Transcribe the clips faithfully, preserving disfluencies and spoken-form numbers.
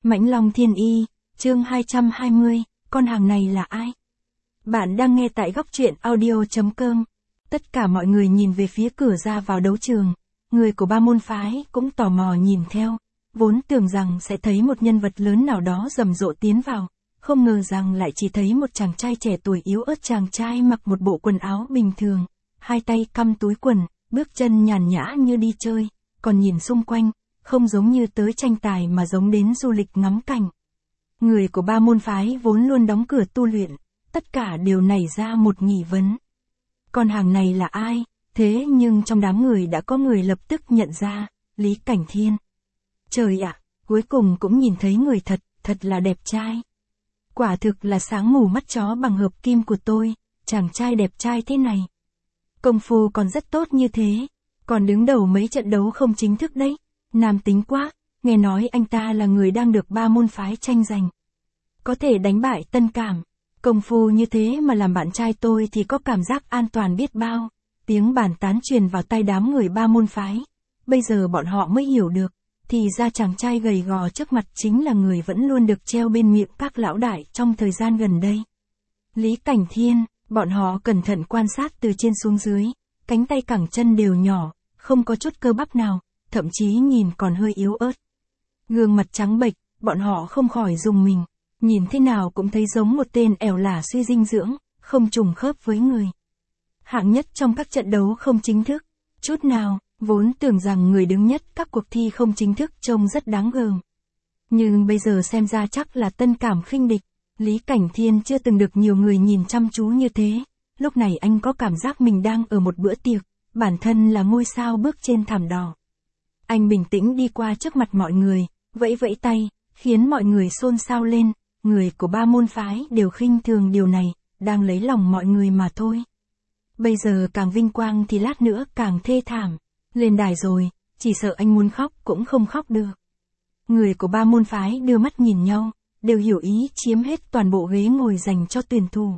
Mãnh Long Thiên Y, chương hai trăm hai mươi, con hàng này là ai? Bạn đang nghe tại góc truyện audio chấm com. Tất cả mọi người nhìn về phía cửa ra vào đấu trường, người của ba môn phái cũng tò mò nhìn theo, vốn tưởng rằng sẽ thấy một nhân vật lớn nào đó rầm rộ tiến vào, không ngờ rằng lại chỉ thấy một chàng trai trẻ tuổi yếu ớt. Chàng trai mặc một bộ quần áo bình thường, hai tay căm túi quần, bước chân nhàn nhã như đi chơi, còn nhìn xung quanh, không giống như tới tranh tài mà giống đến du lịch ngắm cảnh. Người của ba môn phái vốn luôn đóng cửa tu luyện, tất cả đều nảy ra một nghi vấn. Con hàng này là ai? Thế nhưng trong đám người đã có người lập tức nhận ra, Lý Cảnh Thiên. Trời ạ, cuối cùng cũng nhìn thấy người thật, thật là đẹp trai. Quả thực là sáng mù mắt chó bằng hợp kim của tôi, chàng trai đẹp trai thế này. Công phu còn rất tốt như thế, còn đứng đầu mấy trận đấu không chính thức đấy. Nam tính quá, nghe nói anh ta là người đang được ba môn phái tranh giành. Có thể đánh bại Tân Cảm. Công phu như thế mà làm bạn trai tôi thì có cảm giác an toàn biết bao. Tiếng bàn tán truyền vào tai đám người ba môn phái. Bây giờ bọn họ mới hiểu được, thì ra chàng trai gầy gò trước mặt chính là người vẫn luôn được treo bên miệng các lão đại trong thời gian gần đây. Lý Cảnh Thiên, bọn họ cẩn thận quan sát từ trên xuống dưới, cánh tay cẳng chân đều nhỏ, không có chút cơ bắp nào, thậm chí nhìn còn hơi yếu ớt. Gương mặt trắng bệch, bọn họ không khỏi rùng mình, nhìn thế nào cũng thấy giống một tên ẻo lả suy dinh dưỡng, không trùng khớp với người. Hạng nhất trong các trận đấu không chính thức, chút nào, vốn tưởng rằng người đứng nhất các cuộc thi không chính thức trông rất đáng gờm. Nhưng bây giờ xem ra chắc là Tân Cảm khinh địch. Lý Cảnh Thiên chưa từng được nhiều người nhìn chăm chú như thế, lúc này anh có cảm giác mình đang ở một bữa tiệc, bản thân là ngôi sao bước trên thảm đỏ. Anh bình tĩnh đi qua trước mặt mọi người, vẫy vẫy tay, khiến mọi người xôn xao lên, người của ba môn phái đều khinh thường điều này, đang lấy lòng mọi người mà thôi. Bây giờ càng vinh quang thì lát nữa càng thê thảm, lên đài rồi, chỉ sợ anh muốn khóc cũng không khóc được. Người của ba môn phái đưa mắt nhìn nhau, đều hiểu ý chiếm hết toàn bộ ghế ngồi dành cho tuyển thủ.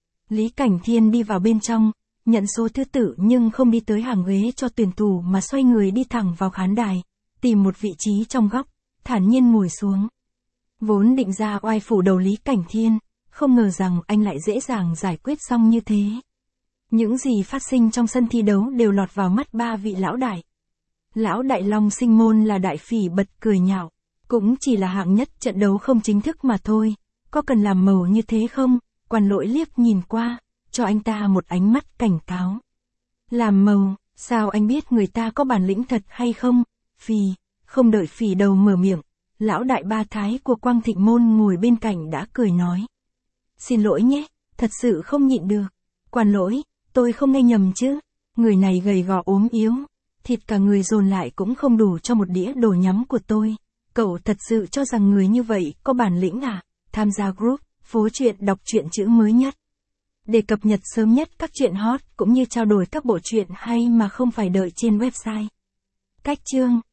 Lý Cảnh Thiên đi vào bên trong, nhận số thứ tự nhưng không đi tới hàng ghế cho tuyển thủ mà xoay người đi thẳng vào khán đài, tìm một vị trí trong góc, thản nhiên ngồi xuống. Vốn định ra oai phủ đầu Lý Cảnh Thiên, không ngờ rằng anh lại dễ dàng giải quyết xong như thế. Những gì phát sinh trong sân thi đấu đều lọt vào mắt ba vị lão đại. Lão đại Long Sinh Môn là đại phỉ bật cười nhạo, cũng chỉ là hạng nhất trận đấu không chính thức mà thôi, có cần làm màu như thế không? Quan Lỗi liếc nhìn qua, cho anh ta một ánh mắt cảnh cáo. Làm màu, sao anh biết người ta có bản lĩnh thật hay không? Phì, không đợi phỉ đầu mở miệng, lão đại Ba Thái của Quang Thịnh Môn ngồi bên cạnh đã cười nói. Xin lỗi nhé, thật sự không nhịn được. Quan Lỗi, tôi không nghe nhầm chứ? Người này gầy gò ốm yếu, thịt cả người dồn lại cũng không đủ cho một đĩa đồ nhắm của tôi. Cậu thật sự cho rằng người như vậy có bản lĩnh à? Tham gia group, phố truyện đọc truyện chữ mới nhất, để cập nhật sớm nhất các truyện hot cũng như trao đổi các bộ truyện hay mà không phải đợi trên website. Cách chương